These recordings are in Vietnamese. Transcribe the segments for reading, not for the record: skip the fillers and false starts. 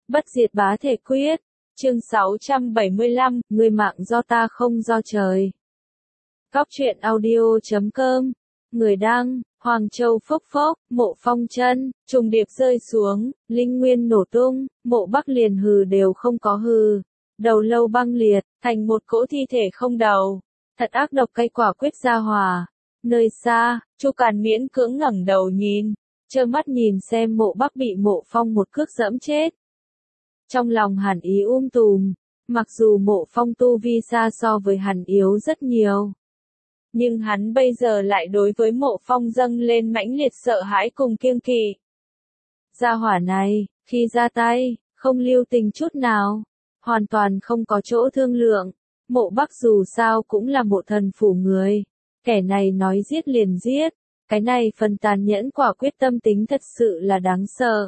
Bất diệt bá thể quyết. Chương 675, người mạng do ta không do trời. Góc truyện audio.com. Người đăng, Hoàng Châu phốc phốc, Mộ Phong chân, trùng điệp rơi xuống, linh nguyên nổ tung, Mộ Bắc liền hừ đều không có hừ. Đầu lâu băng liệt, thành một cỗ thi thể không đầu. Thật ác độc cây quả quyết ra hòa. Nơi xa, Chu Càn miễn cưỡng ngẩng đầu nhìn, trơ mắt nhìn xem Mộ Bắc bị Mộ Phong một cước dẫm chết. Trong lòng hàn ý tùm, mặc dù Mộ Phong tu vi xa so với hắn yếu rất nhiều. Nhưng hắn bây giờ lại đối với Mộ Phong dâng lên mãnh liệt sợ hãi cùng kiêng kỵ. Gia hỏa này, khi ra tay, không lưu tình chút nào, hoàn toàn không có chỗ thương lượng. Mộ Bắc dù sao cũng là Mộ thần phủ người, kẻ này nói giết liền giết, cái này phần tàn nhẫn quả quyết tâm tính thật sự là đáng sợ.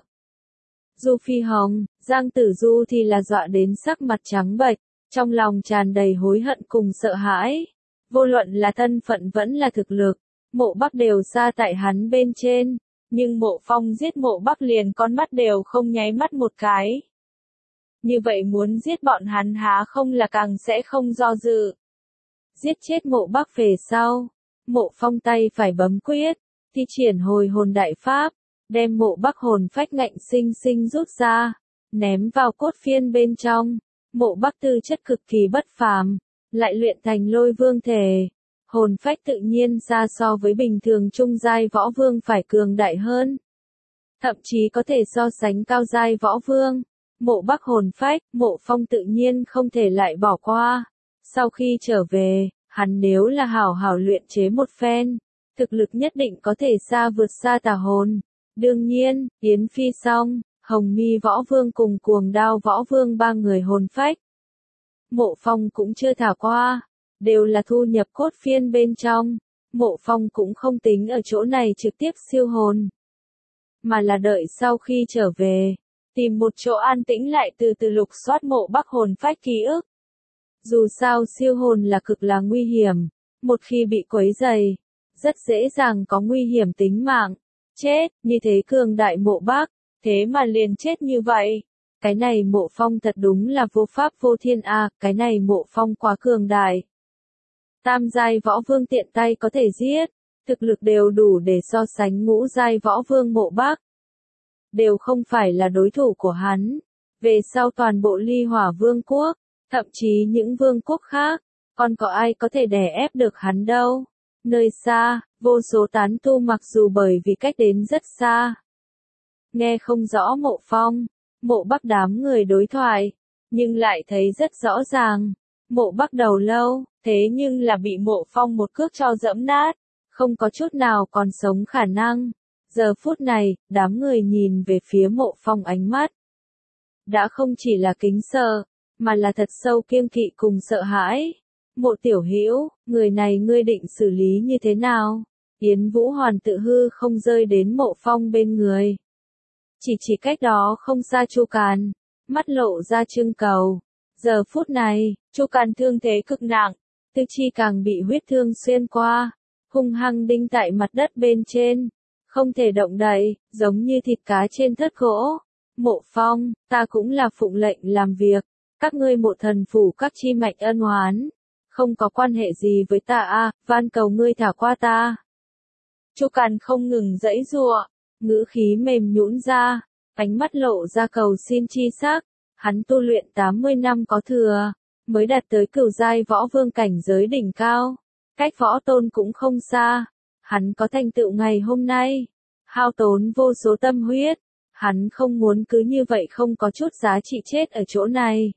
Du Phi Hồng, Giang Tử Du thì là dọa đến sắc mặt trắng bệch, trong lòng tràn đầy hối hận cùng sợ hãi. Vô luận là thân phận vẫn là thực lực, Mộ Bắc đều xa tại hắn bên trên, nhưng Mộ Phong giết Mộ Bắc liền con mắt đều không nháy mắt một cái. Như vậy muốn giết bọn hắn há không là càng sẽ không do dự. Giết chết Mộ Bắc về sau, Mộ Phong tay phải bấm quyết, thi triển hồi hồn đại pháp, đem Mộ Bắc hồn phách ngạnh sinh sinh rút ra, ném vào cốt phiên bên trong. Mộ Bắc tư chất cực kỳ bất phàm, lại luyện thành lôi vương thể, hồn phách tự nhiên xa so với bình thường trung giai võ vương phải cường đại hơn. Thậm chí có thể so sánh cao giai võ vương. Mộ Bắc hồn phách, Mộ Phong tự nhiên không thể lại bỏ qua. Sau khi trở về, hắn nếu là hảo hảo luyện chế một phen, thực lực nhất định có thể xa vượt xa tà hồn. Đương nhiên, Yến Phi Song, Hồng Mi Võ Vương cùng Cuồng Đao Võ Vương ba người hồn phách. Mộ Phong cũng chưa thả qua, đều là thu nhập cốt phiên bên trong. Mộ Phong cũng không tính ở chỗ này trực tiếp siêu hồn, mà là đợi sau khi trở về, tìm một chỗ an tĩnh lại từ từ lục soát Mộ Bắc hồn phách ký ức. Dù sao siêu hồn là cực là nguy hiểm, một khi bị quấy rầy, rất dễ dàng có nguy hiểm tính mạng. Chết, như thế cường đại Mộ Bắc, thế mà liền chết như vậy. Cái này Mộ Phong thật đúng là vô pháp vô thiên a, cái này Mộ Phong quá cường đại. Tam giai võ vương tiện tay có thể giết, thực lực đều đủ để so sánh ngũ giai võ vương Mộ Bắc. Đều không phải là đối thủ của hắn. Về sau toàn bộ Ly Hỏa Vương quốc, thậm chí những vương quốc khác, còn có ai có thể đè ép được hắn đâu. Nơi xa, vô số tán tu mặc dù bởi vì cách đến rất xa, nghe không rõ Mộ Phong, Mộ Bắc đám người đối thoại, nhưng lại thấy rất rõ ràng. Mộ Bắc đầu lâu, thế nhưng là bị Mộ Phong một cước cho dẫm nát, không có chút nào còn sống khả năng. Giờ phút này, đám người nhìn về phía Mộ Phong ánh mắt, đã không chỉ là kính sợ, mà là thật sâu kiêng kỵ cùng sợ hãi. Mộ tiểu hữu, người này ngươi định xử lý như thế nào? Yến Vũ Hoàn tự hư không rơi đến Mộ Phong bên người. Chỉ cách đó không xa Chu Càn, mắt lộ ra trưng cầu. Giờ phút này, Chu Càn thương thế cực nặng, tư chi càng bị huyết thương xuyên qua, hung hăng đinh tại mặt đất bên trên, không thể động đậy, giống như thịt cá trên thớt gỗ. Mộ Phong, ta cũng là phụng lệnh làm việc, các ngươi Mộ thần phủ các chi mạch ân oán, không có quan hệ gì với ta a, van cầu ngươi thả qua ta. Chu Càn không ngừng giãy giụa, ngữ khí mềm nhũn ra, ánh mắt lộ ra cầu xin chi sắc. Hắn tu luyện 80 năm có thừa, mới đạt tới cửu giai võ vương cảnh giới đỉnh cao, cách võ tôn cũng không xa. Hắn có thành tựu ngày hôm nay, hao tốn vô số tâm huyết, hắn không muốn cứ như vậy không có chút giá trị chết ở chỗ này.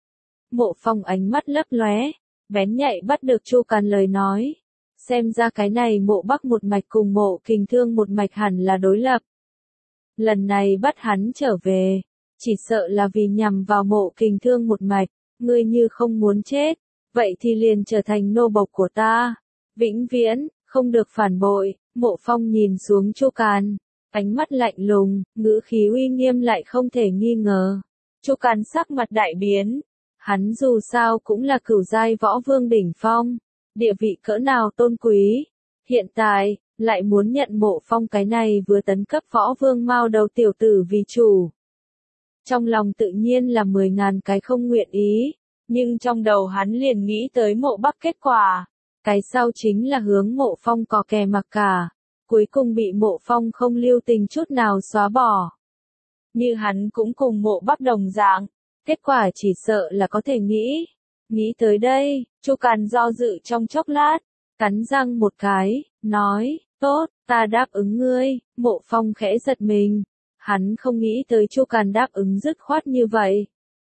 Mộ Phong ánh mắt lấp lóe, bén nhạy bắt được Chu Càn lời nói. Xem ra cái này Mộ Bắc một mạch cùng Mộ Kình Thương một mạch hẳn là đối lập. Lần này bắt hắn trở về, chỉ sợ là vì nhằm vào Mộ Kình Thương một mạch. Ngươi như không muốn chết, vậy thì liền trở thành nô bộc của ta, vĩnh viễn, không được phản bội. Mộ Phong nhìn xuống Chu Càn, ánh mắt lạnh lùng, ngữ khí uy nghiêm lại không thể nghi ngờ. Chu Càn sắc mặt đại biến, hắn dù sao cũng là cửu giai võ vương đỉnh phong, địa vị cỡ nào tôn quý, hiện tại lại muốn nhận Mộ Phong cái này vừa tấn cấp võ vương mao đầu tiểu tử vì chủ. trong lòng tự nhiên là 10.000 cái không nguyện ý, nhưng trong đầu hắn liền nghĩ tới Mộ Bắc kết quả. Cái sau chính là hướng Mộ Phong có kè mặc cả, cuối cùng bị Mộ Phong không lưu tình chút nào xóa bỏ. Như hắn cũng cùng Mộ Bắc đồng dạng, kết quả chỉ sợ là có thể nghĩ. Nghĩ tới đây, Chu Càn do dự trong chốc lát, cắn răng một cái, nói, tốt, ta đáp ứng ngươi. Mộ Phong khẽ giật mình, hắn không nghĩ tới Chu Càn đáp ứng dứt khoát như vậy.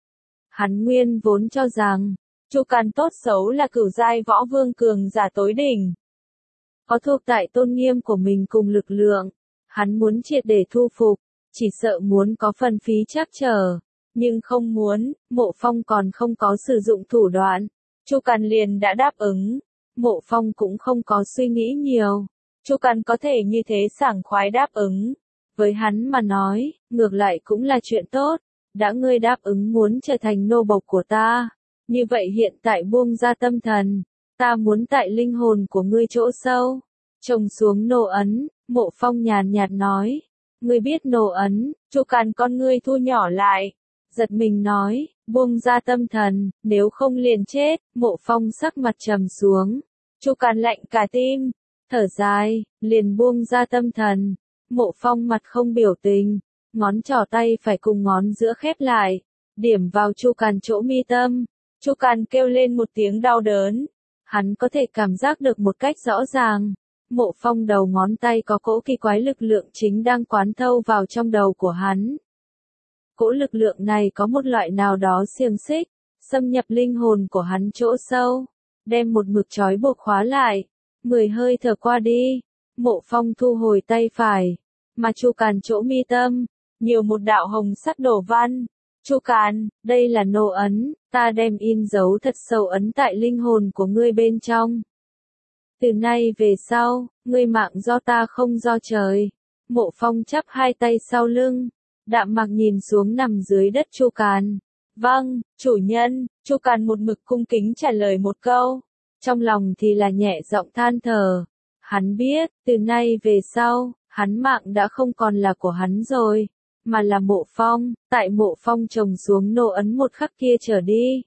Hắn nguyên vốn cho rằng, Chu Càn tốt xấu là cửu giai võ vương cường giả tối đỉnh. Có thuộc tại tôn nghiêm của mình cùng lực lượng, hắn muốn triệt để thu phục, chỉ sợ muốn có phần phí trắc trở, nhưng không muốn, Mộ Phong còn không có sử dụng thủ đoạn, Chu Càn liền đã đáp ứng. Mộ Phong cũng không có suy nghĩ nhiều, Chu Càn có thể như thế sảng khoái đáp ứng. Với hắn mà nói, ngược lại cũng là chuyện tốt, đã ngươi đáp ứng muốn trở thành nô bộc của ta, như vậy hiện tại buông ra tâm thần, ta muốn tại linh hồn của ngươi chỗ sâu, trồng xuống nô ấn. Mộ Phong nhàn nhạt nói, ngươi biết nô ấn. Chu Càn con ngươi thu nhỏ lại, giật mình nói, buông ra tâm thần, nếu không liền chết. Mộ Phong sắc mặt trầm xuống, Chu Càn lạnh cả tim, thở dài, liền buông ra tâm thần. Mộ Phong mặt không biểu tình, ngón trỏ tay phải cùng ngón giữa khép lại, điểm vào Chu Càn chỗ mi tâm. Chu Càn kêu lên một tiếng đau đớn, hắn có thể cảm giác được một cách rõ ràng. Mộ Phong đầu ngón tay có cỗ kỳ quái lực lượng chính đang quán thâu vào trong đầu của hắn. Cỗ lực lượng này có một loại nào đó xiềng xích, xâm nhập linh hồn của hắn chỗ sâu, đem một mực trói buộc khóa lại. 10 hơi thở qua đi, Mộ Phong thu hồi tay phải, mà Chu Càn chỗ mi tâm, nhiều một đạo hồng sắc đổ văn. Chu Càn, đây là nô ấn, ta đem in dấu thật sâu ấn tại linh hồn của ngươi bên trong. Từ nay về sau, ngươi mạng do ta không do trời. Mộ Phong chắp hai tay sau lưng, đạm mạc nhìn xuống nằm dưới đất Chu Càn. Vâng, chủ nhân. Chu Càn một mực cung kính trả lời một câu, trong lòng thì là nhẹ giọng than thở. Hắn biết, từ nay về sau, hắn mạng đã không còn là của hắn rồi, mà là Mộ Phong. Tại Mộ Phong trồng xuống nô ấn một khắc kia trở đi,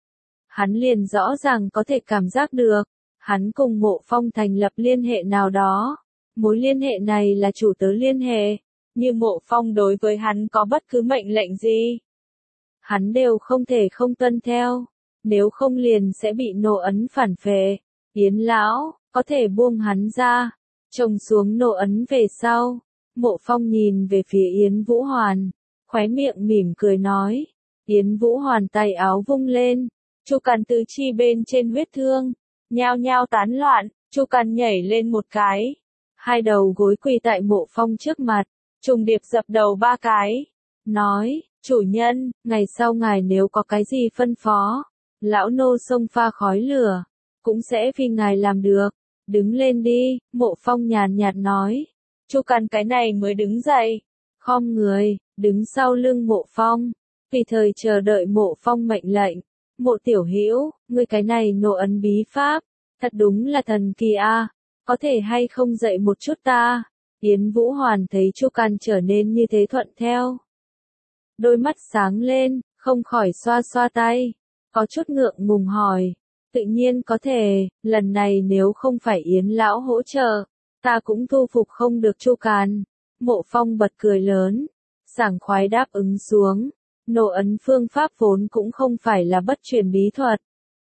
hắn liền rõ ràng có thể cảm giác được, hắn cùng Mộ Phong thành lập liên hệ nào đó. Mối liên hệ này là chủ tớ liên hệ, như Mộ Phong đối với hắn có bất cứ mệnh lệnh gì, hắn đều không thể không tuân theo, nếu không liền sẽ bị nô ấn phản phệ. Yến lão, có thể buông hắn ra. Trồng xuống nô ấn về sau, Mộ Phong nhìn về phía Yến Vũ Hoàn, khóe miệng mỉm cười nói. Yến Vũ Hoàn tay áo vung lên, Chu Càn tứ chi bên trên huyết thương nhao nhao tán loạn. Chu Càn nhảy lên một cái, hai đầu gối quỳ tại Mộ Phong trước mặt, trùng điệp dập đầu 3 cái, nói, chủ nhân, ngày sau ngài nếu có cái gì phân phó, lão nô xông pha khói lửa, cũng sẽ vì ngài làm được. Đứng lên đi. Mộ Phong nhàn nhạt nói. Chu Càn cái này mới đứng dậy, khom người, đứng sau lưng Mộ Phong, tùy thời chờ đợi Mộ Phong mệnh lệnh. Mộ tiểu hữu, ngươi cái này nô ấn bí pháp, thật đúng là thần kỳ a, có thể hay không dạy một chút ta? Yến Vũ Hoàn thấy Chu Càn trở nên như thế thuận theo, đôi mắt sáng lên, không khỏi xoa xoa tay, có chút ngượng ngùng hỏi. Tự nhiên có thể, lần này nếu không phải Yến lão hỗ trợ, ta cũng thu phục không được Chu Càn. Mộ Phong bật cười lớn, sảng khoái đáp ứng xuống. Nô ấn phương pháp vốn cũng không phải là bất truyền bí thuật,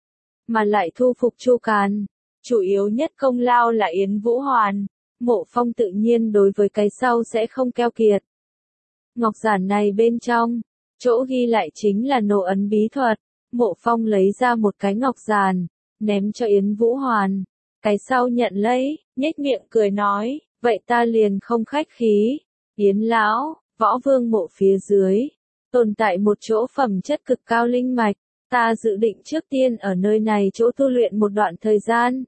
mà lại thu phục Chu Càn, chủ yếu nhất công lao là Yến Vũ Hoàn. Mộ Phong tự nhiên đối với cái sau sẽ không keo kiệt. Ngọc giản này bên trong, chỗ ghi lại chính là nô ấn bí thuật. Mộ Phong lấy ra một cái ngọc giản, ném cho Yến Vũ Hoàn. Cái sau nhận lấy, nhếch miệng cười nói, vậy ta liền không khách khí. Yến lão, võ vương mộ phía dưới, tồn tại một chỗ phẩm chất cực cao linh mạch, ta dự định trước tiên ở nơi này chỗ tu luyện một đoạn thời gian.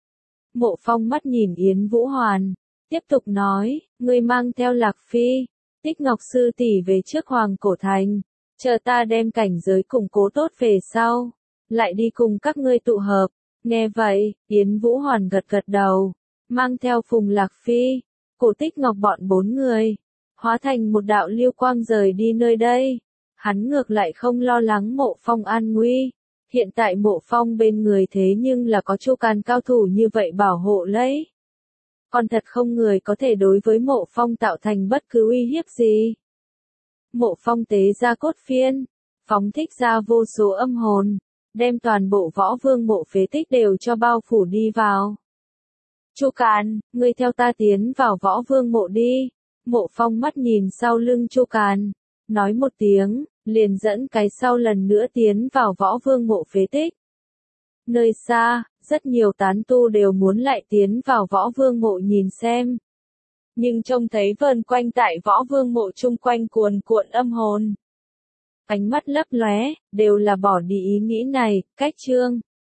Mộ Phong mắt nhìn Yến Vũ Hoàn, tiếp tục nói, ngươi mang theo Lạc Phi, Tích Ngọc sư tỷ về trước Hoàng Cổ Thành, chờ ta đem cảnh giới củng cố tốt về sau, lại đi cùng các ngươi tụ hợp. Nghe vậy, Yến Vũ Hoàn gật gật đầu, mang theo Phùng Lạc Phi, Cổ Tích Ngọc bọn 4 người, hóa thành một đạo lưu quang rời đi nơi đây. Hắn ngược lại không lo lắng Mộ Phong an nguy. Hiện tại Mộ Phong bên người thế nhưng là có Chu Càn cao thủ như vậy bảo hộ lấy. Còn thật không người có thể đối với Mộ Phong tạo thành bất cứ uy hiếp gì. Mộ Phong tế ra cốt phiên, phóng thích ra vô số âm hồn, đem toàn bộ Võ Vương mộ phế tích đều cho bao phủ đi vào. Chu Càn, ngươi theo ta tiến vào Võ Vương mộ đi. Mộ Phong mắt nhìn sau lưng Chu Càn, nói một tiếng, liền dẫn cái sau lần nữa tiến vào Võ Vương mộ phế tích. Nơi xa, rất nhiều tán tu đều muốn lại tiến vào Võ Vương mộ nhìn xem. Nhưng trông thấy vờn quanh tại Võ Vương mộ chung quanh cuồn cuộn âm hồn. Ánh mắt lấp lóe, đều là bỏ đi ý nghĩ này, cách chương.